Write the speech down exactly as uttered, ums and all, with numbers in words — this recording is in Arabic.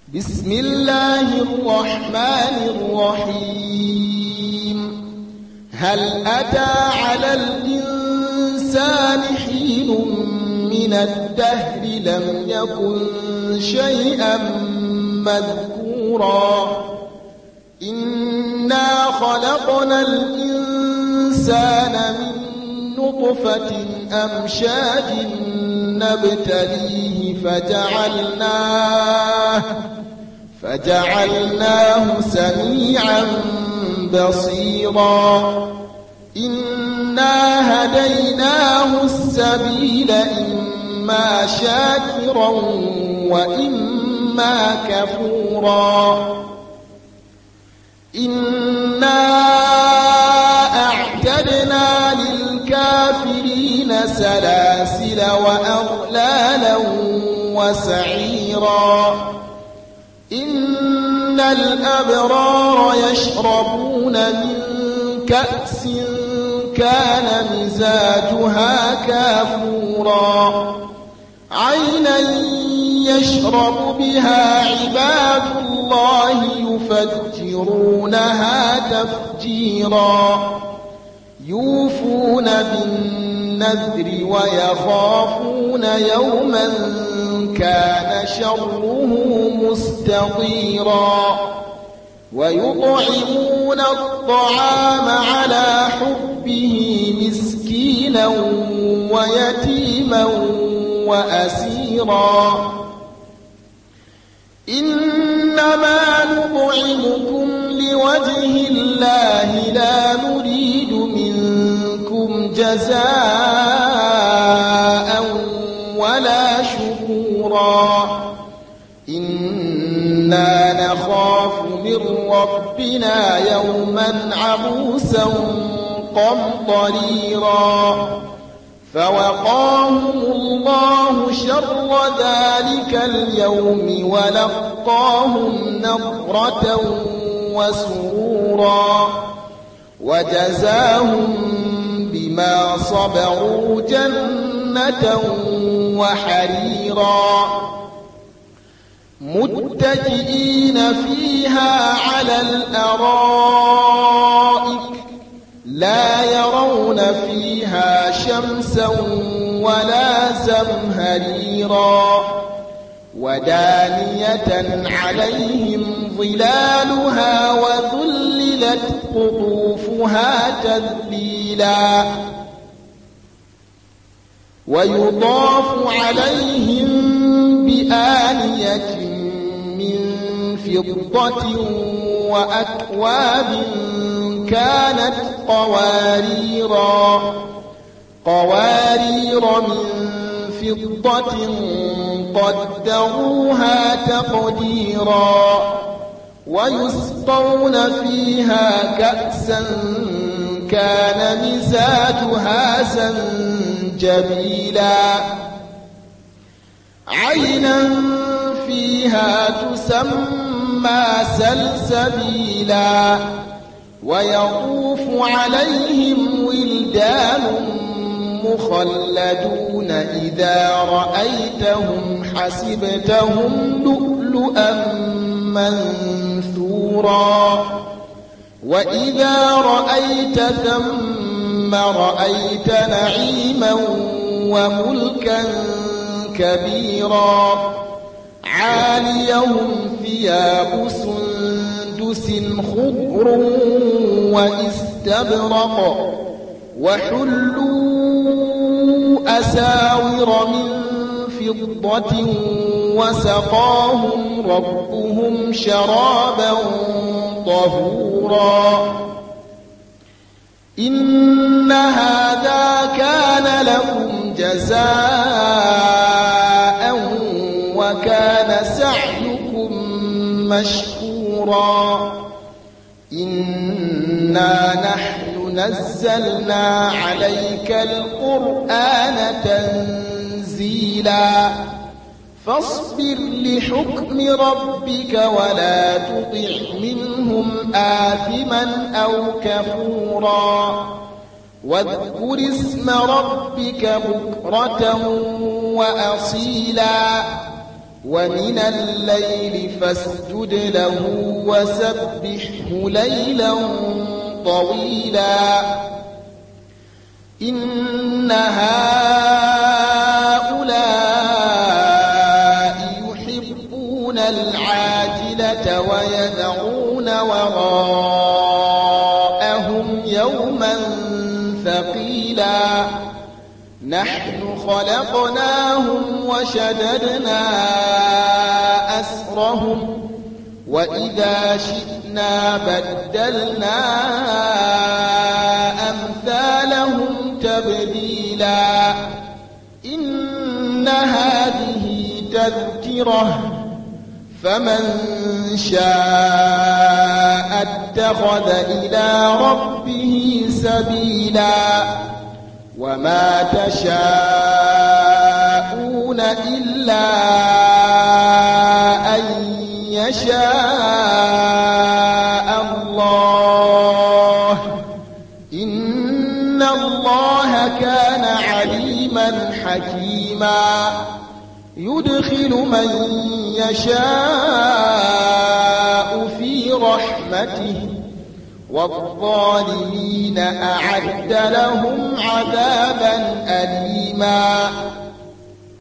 بسم الله الرحمن الرحيم هل أتى على الإنسان حين من الدهر لم يكن شيئا مذكورا إنا خلقنا الإنسان من نطفة أمشاج نبتليه فجعلناه فجعلناه سميعا بصيرا إنا هديناه السبيل إما شاكرا وإما كفورا إنا أعتدنا للكافرين سلاسل وأغلالا وسعيرا إن الأبرار يشربون من كأس كان مزاجها كافورا عينا يشرب بها عباد الله يفجرونها تفجيرا يوفون بالنذر ويخافون يوما كان شره مستطيرا ويطعمون الطعام على حبه مسكينا ويتيما وأسيرا إنما نطعمكم لوجه الله لا نريد منكم جزاء ولا شكورا إنا نخاف من ربنا يوما عبوسا قمطريرا فوقاهم الله شر ذلك اليوم ولقاهم نضرة وسرورا وجزاهم بما صبروا جنة وحريرا متكئين فيها على الأرائك لا يرون فيها شمسا ولا زمهريرا ودانية عليهم ظلالها وذللت قطوفها تذليلا ويضاف عليهم بآنية من فضة وأكواب كانت قواريرا قوارير من فضة قدروها تقديرا ويسقون فيها كأسا كان مزاجها زنجبيلا عينا فيها تسمى سلسبيلا ويطوف عليهم ولدان مخلدون إذا رأيتهم حسبتهم لؤلؤا منثورا وإذا رأيت ثم رأيت نعيما وملكا كبيرا عاليهم ثياب سندس خضر واستبرق وحلوا أساور من فضة وسقاهم ربهم شرابا طهورا إن هذا كان لكم جزاء وكان سعيكم مشكورا إنا نحن نزلنا عليك القرآن تنزيلا فاصبر لحكم ربك ولا تطع منهم آثما أو كفورا واذكر اسم ربك بكرة وأصيلا ومن الليل فاسجد له وسبحه ليلا طويلا إن هؤلاء يحبون العاجلة ويذرون وراءهم يوما ثقيلا نحن خلقناهم وشددنا أسرهم وإذا شئنا بدلنا أمثالهم تبديلا إن هذه تذكرة فمن شاء اتخذ إلى ربه سبيلا وما تشاءون إلا أن يشاء الله إن الله كان عليما حكيما يدخل من يشاء في رحمته والظالمين أعد لهم عذابا أليما